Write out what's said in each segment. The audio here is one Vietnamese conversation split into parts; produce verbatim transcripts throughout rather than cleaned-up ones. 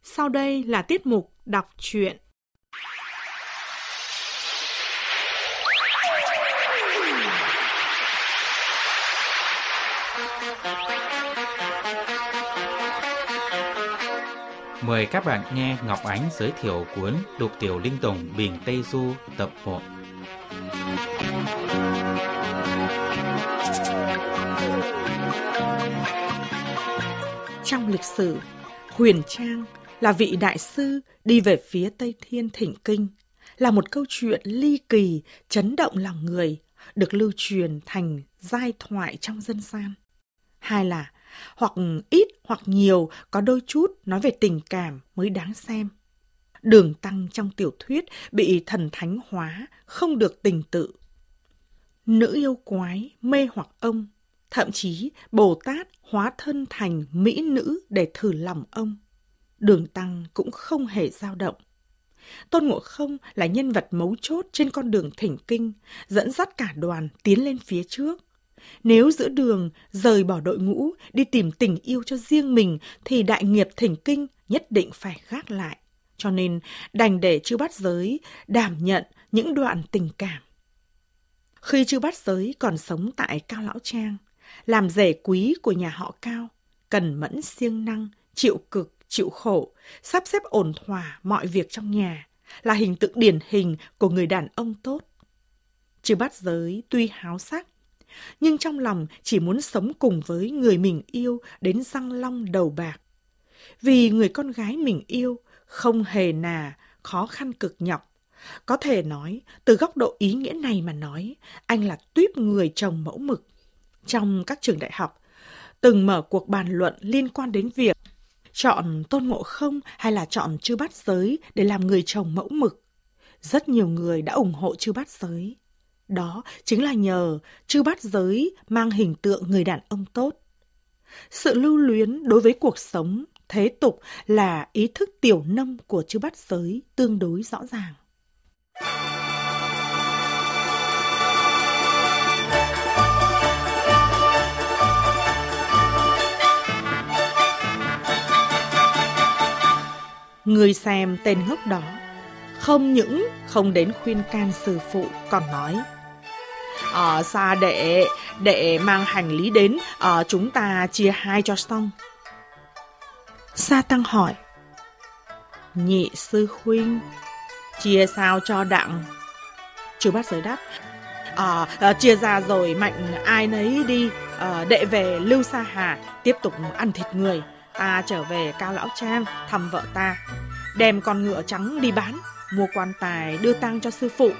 Sau đây là tiết mục đọc truyện. Mời các bạn nghe Ngọc Ánh giới thiệu cuốn Lục Tiểu Linh Tùng Bình Tây Du tập một. Trong lịch sử, Huyền Trang là vị đại sư đi về phía Tây Thiên thỉnh kinh, là một câu chuyện ly kỳ, chấn động lòng người, được lưu truyền thành giai thoại trong dân gian. Hai là, hoặc ít hoặc nhiều có đôi chút nói về tình cảm mới đáng xem. Đường Tăng trong tiểu thuyết bị thần thánh hóa, không được tình tự. Nữ yêu quái mê hoặc ông, thậm chí Bồ Tát hóa thân thành mỹ nữ để thử lòng ông. Đường Tăng cũng không hề dao động. Tôn Ngộ Không là nhân vật mấu chốt trên con đường thỉnh kinh, dẫn dắt cả đoàn tiến lên phía trước. Nếu giữa đường rời bỏ đội ngũ đi tìm tình yêu cho riêng mình thì đại nghiệp thỉnh kinh nhất định phải gác lại. Cho nên đành để Chư Bát Giới đảm nhận những đoạn tình cảm. Khi Chư Bát Giới còn sống tại Cao Lão Trang, làm rể quý của nhà họ Cao, cần mẫn siêng năng, chịu cực, chịu khổ, sắp xếp ổn thỏa mọi việc trong nhà, là hình tượng điển hình của người đàn ông tốt. Chư Bát Giới tuy háo sắc, nhưng trong lòng chỉ muốn sống cùng với người mình yêu đến răng long đầu bạc. Vì người con gái mình yêu không hề nà khó khăn cực nhọc. Có thể nói, từ góc độ ý nghĩa này mà nói, anh là tuýp người chồng mẫu mực. Trong các trường đại học, từng mở cuộc bàn luận liên quan đến việc chọn Tôn Ngộ Không hay là chọn Chư Bát Giới để làm người chồng mẫu mực. Rất nhiều người đã ủng hộ Chư Bát Giới. Đó chính là nhờ Chư Bát Giới mang hình tượng người đàn ông tốt. Sự lưu luyến đối với cuộc sống thế tục là ý thức tiểu nông của Chư Bát Giới tương đối rõ ràng. Người xem tên ngốc đó không những không đến khuyên can sư phụ, còn nói: Ờ, xa đệ, đệ mang hành lý đến, ờ, chúng ta chia hai cho xong. Sa Tăng hỏi: Nhị sư huynh, chia sao cho đặng? Chư Bát Giới đáp: Ờ, à, chia ra rồi mạnh ai nấy đi, à, đệ về Lưu Sa Hà tiếp tục ăn thịt người. Ta trở về Cao Lão Trang thăm vợ ta, đem con ngựa trắng đi bán, mua quan tài đưa tang cho sư phụ.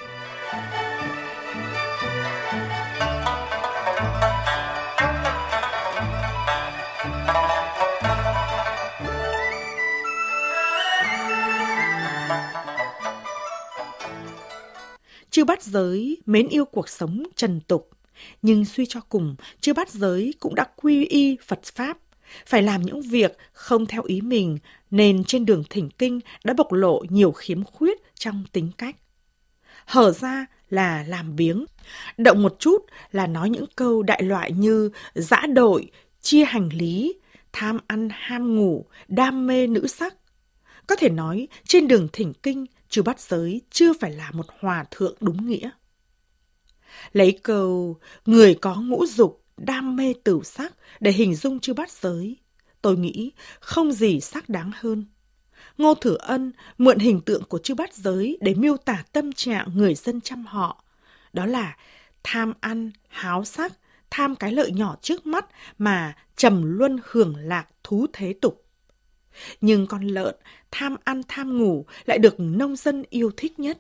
Chư Bát Giới mến yêu cuộc sống trần tục, nhưng suy cho cùng, Chư Bát Giới cũng đã quy y Phật Pháp, phải làm những việc không theo ý mình, nên trên đường thỉnh kinh đã bộc lộ nhiều khiếm khuyết trong tính cách. Hở ra là làm biếng, động một chút là nói những câu đại loại như dã đội, chia hành lý, tham ăn ham ngủ, đam mê nữ sắc. Có thể nói, trên đường thỉnh kinh, Chư Bát Giới chưa phải là một hòa thượng đúng nghĩa. Lấy câu người có ngũ dục, đam mê tửu sắc để hình dung Chư Bát Giới, tôi nghĩ không gì xác đáng hơn. Ngô Thử Ân mượn hình tượng của Chư Bát Giới để miêu tả tâm trạng người dân trăm họ. Đó là tham ăn, háo sắc, tham cái lợi nhỏ trước mắt mà trầm luân hưởng lạc thú thế tục. Nhưng con lợn tham ăn tham ngủ lại được nông dân yêu thích nhất.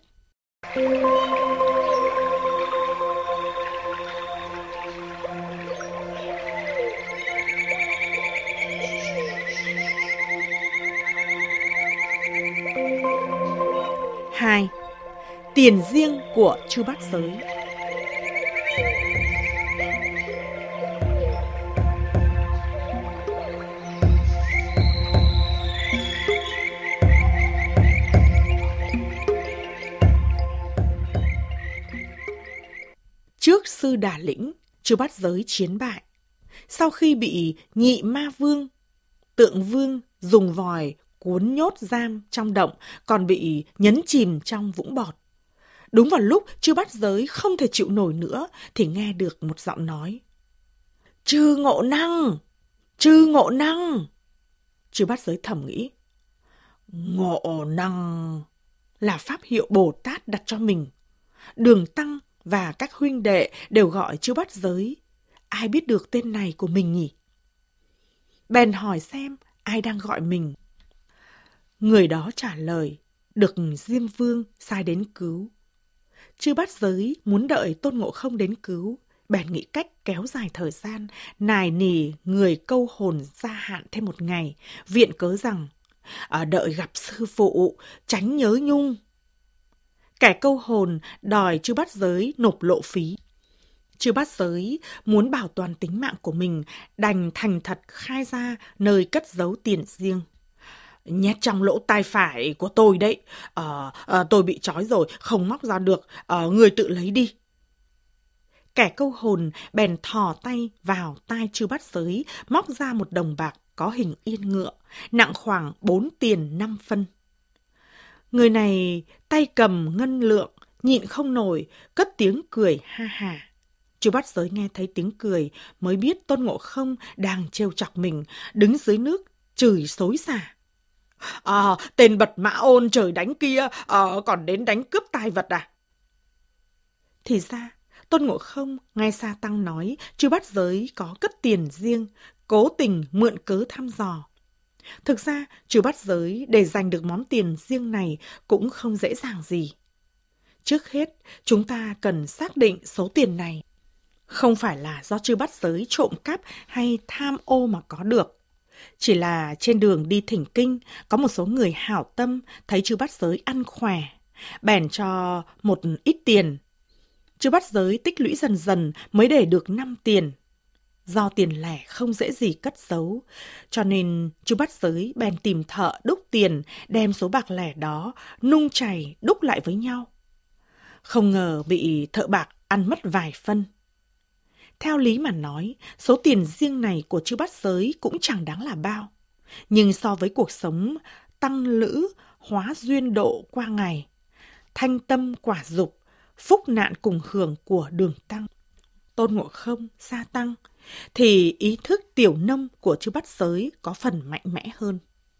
Hai. Tiền riêng của Chư Bát Giới. Trước Sư Đà Lĩnh, Chư Bát Giới chiến bại. Sau khi bị Nhị Ma Vương, Tượng Vương dùng vòi cuốn nhốt giam trong động còn bị nhấn chìm trong vũng bọt. Đúng vào lúc Chư Bát Giới không thể chịu nổi nữa thì nghe được một giọng nói. Chư Ngộ Năng! Chư Ngộ Năng! Chư Bát Giới thầm nghĩ. Ngộ Năng là pháp hiệu Bồ Tát đặt cho mình. Đường Tăng và các huynh đệ đều gọi Chư Bát Giới. Ai biết được tên này của mình nhỉ? Bèn hỏi xem ai đang gọi mình. Người đó trả lời, được Diêm Vương sai đến cứu. Chư Bát Giới muốn đợi Tôn Ngộ Không đến cứu, bèn nghĩ cách kéo dài thời gian, nài nỉ người câu hồn gia hạn thêm một ngày, viện cớ rằng à, đợi gặp sư phụ, tránh nhớ nhung. Kẻ câu hồn đòi Chư Bát Giới nộp lộ phí. Chư Bát Giới muốn bảo toàn tính mạng của mình, đành thành thật khai ra nơi cất giấu tiền riêng. Nhét trong lỗ tai phải của tôi đấy, à, à, tôi bị trói rồi, không móc ra được, à, người tự lấy đi. Kẻ câu hồn bèn thò tay vào tai Chư Bát Giới, móc ra một đồng bạc có hình yên ngựa, nặng khoảng bốn tiền năm phân. Người này tay cầm ngân lượng, nhịn không nổi, cất tiếng cười ha ha. Chư Bát Giới nghe thấy tiếng cười mới biết Tôn Ngộ Không đang trêu chọc mình, đứng dưới nước chửi xối xả. À, tên bật mã ôn trời đánh kia, à, còn đến đánh cướp tài vật à? Thì ra, Tôn Ngộ Không nghe Sa Tăng nói Chư Bát Giới có cất tiền riêng, cố tình mượn cớ thăm dò. Thực ra, Chư Bát Giới để giành được món tiền riêng này cũng không dễ dàng gì. Trước hết, chúng ta cần xác định số tiền này không phải là do Chư Bát Giới trộm cắp hay tham ô mà có được. Chỉ là trên đường đi thỉnh kinh, có một số người hảo tâm thấy Chư Bát Giới ăn khỏe, bèn cho một ít tiền. Chư Bát Giới tích lũy dần dần mới để được năm tiền. Do tiền lẻ không dễ gì cất giấu, cho nên Chư Bát Giới bèn tìm thợ đúc tiền, đem số bạc lẻ đó nung chảy đúc lại với nhau. Không ngờ bị thợ bạc ăn mất vài phân. Theo lý mà nói, số tiền riêng này của Chư Bát Giới cũng chẳng đáng là bao. Nhưng so với cuộc sống tăng lữ, hóa duyên độ qua ngày, thanh tâm quả dục, phúc nạn cùng hưởng của Đường Tăng, Tôn Ngộ Không, Sa Tăng, thì ý thức tiểu nông của Chư Bát Giới có phần mạnh mẽ hơn.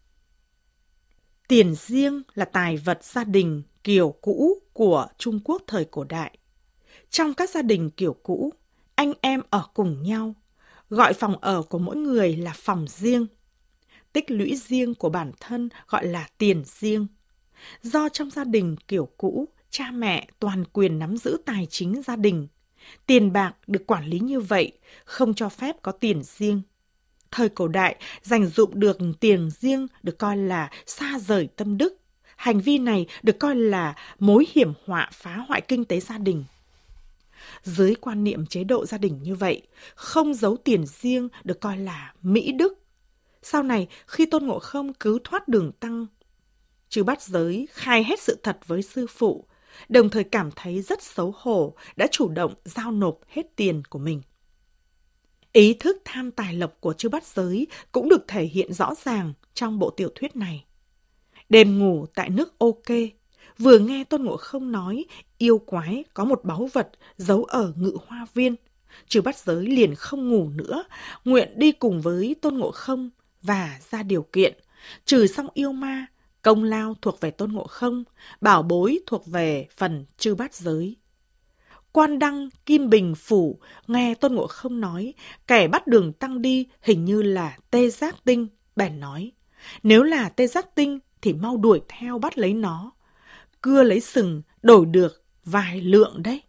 Tiền riêng là tài vật gia đình kiểu cũ của Trung Quốc thời cổ đại. Trong các gia đình kiểu cũ, anh em ở cùng nhau, gọi phòng ở của mỗi người là phòng riêng. Tích lũy riêng của bản thân gọi là tiền riêng. Do trong gia đình kiểu cũ, cha mẹ toàn quyền nắm giữ tài chính gia đình. Tiền bạc được quản lý như vậy, không cho phép có tiền riêng. Thời cổ đại, dành dụm được tiền riêng được coi là xa rời tâm đức. Hành vi này được coi là mối hiểm họa phá hoại kinh tế gia đình. Dưới quan niệm chế độ gia đình như vậy, không giấu tiền riêng được coi là mỹ đức. Sau này, khi Tôn Ngộ Không cứu thoát Đường Tăng, Chư Bát Giới khai hết sự thật với sư phụ, đồng thời cảm thấy rất xấu hổ, đã chủ động giao nộp hết tiền của mình. Ý thức tham tài lộc của Chư Bát Giới cũng được thể hiện rõ ràng trong bộ tiểu thuyết này. Đêm ngủ tại nước Ô Kê, vừa nghe Tôn Ngộ Không nói yêu quái có một báu vật giấu ở Ngự Hoa Viên, Chư Bát Giới liền không ngủ nữa, nguyện đi cùng với Tôn Ngộ Không và ra điều kiện, trừ xong yêu ma, công lao thuộc về Tôn Ngộ Không, bảo bối thuộc về phần Chư Bát Giới. Quan Đăng, Kim Bình Phủ nghe Tôn Ngộ Không nói kẻ bắt Đường Tăng đi hình như là Tê Giác Tinh, bèn nói, nếu là Tê Giác Tinh thì mau đuổi theo bắt lấy nó, cưa lấy sừng đổi được vài lượng đấy.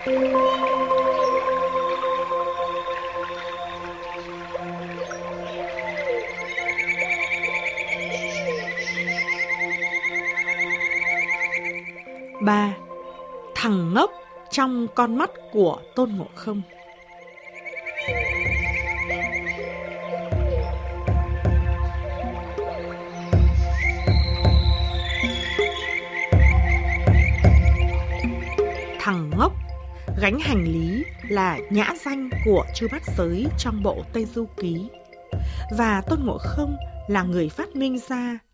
Ba. Thằng ngốc trong con mắt của Tôn Ngộ Không. Thằng ngốc gánh hành lý là nhã danh của Chư Bát Giới trong bộ Tây Du Ký, và Tôn Ngộ Không là người phát minh ra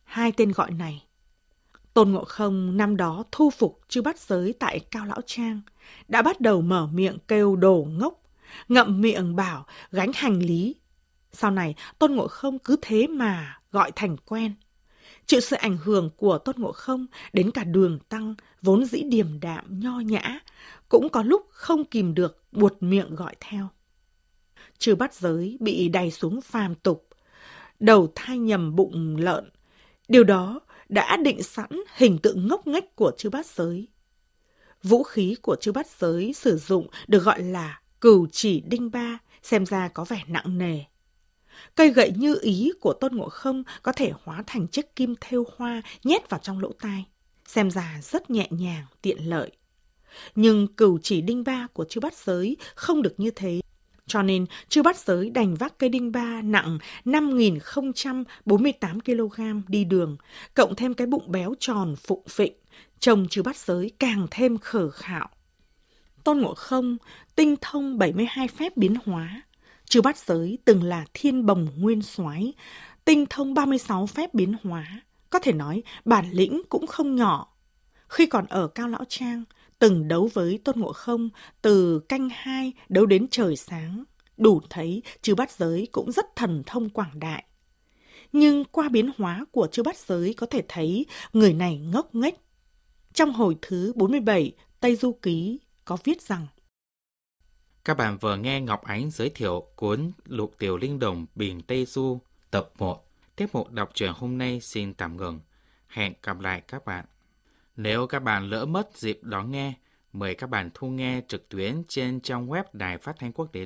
hai tên gọi này. Tôn Ngộ Không năm đó thu phục chư bát giới tại Cao Lão Trang, đã bắt đầu mở miệng kêu đồ ngốc, ngậm miệng bảo gánh hành lý. Sau này Tôn Ngộ Không cứ thế mà gọi thành quen. Chịu sự ảnh hưởng của Tôn Ngộ Không, đến cả Đường Tăng vốn dĩ điềm đạm nho nhã cũng có lúc không kìm được buột miệng gọi theo. Chư bát giới bị đày xuống phàm tục, đầu thai nhầm bụng lợn. Điều đó đã định sẵn hình tượng ngốc nghếch của chư bát giới. Vũ khí của chư bát giới sử dụng được gọi là cửu chỉ đinh ba, xem ra có vẻ nặng nề. Cây gậy như ý của Tôn Ngộ Không có thể hóa thành chiếc kim thêu hoa nhét vào trong lỗ tai, xem ra rất nhẹ nhàng, tiện lợi. Nhưng cửu chỉ đinh ba của chư bát giới không được như thế, cho nên chư bát giới đành vác cây đinh ba nặng năm nghìn không trăm bốn mươi tám ki lô gam đi đường, cộng thêm cái bụng béo tròn phụng phịnh, trông chư bát giới càng thêm khờ khạo. Tôn Ngộ Không tinh thông bảy mươi hai phép biến hóa. Chư bát giới từng là thiên bồng nguyên soái, tinh thông ba mươi sáu phép biến hóa, có thể nói bản lĩnh cũng không nhỏ. Khi còn ở Cao Lão Trang, từng đấu với Tôn Ngộ Không từ canh hai đấu đến trời sáng, đủ thấy chư bát giới cũng rất thần thông quảng đại. Nhưng qua biến hóa của chư bát giới có thể thấy người này ngốc nghếch. Trong hồi thứ bốn mươi bảy Tây Du Ký có viết rằng: Các bạn vừa nghe Ngọc Ánh giới thiệu cuốn Lục Tiểu Linh Đồng Biển Tây Du tập một. Tiết mục đọc truyện hôm nay xin tạm ngừng. Hẹn gặp lại các bạn. Nếu các bạn lỡ mất dịp đón nghe, mời các bạn thu nghe trực tuyến trên trang web Đài Phát thanh Quốc tế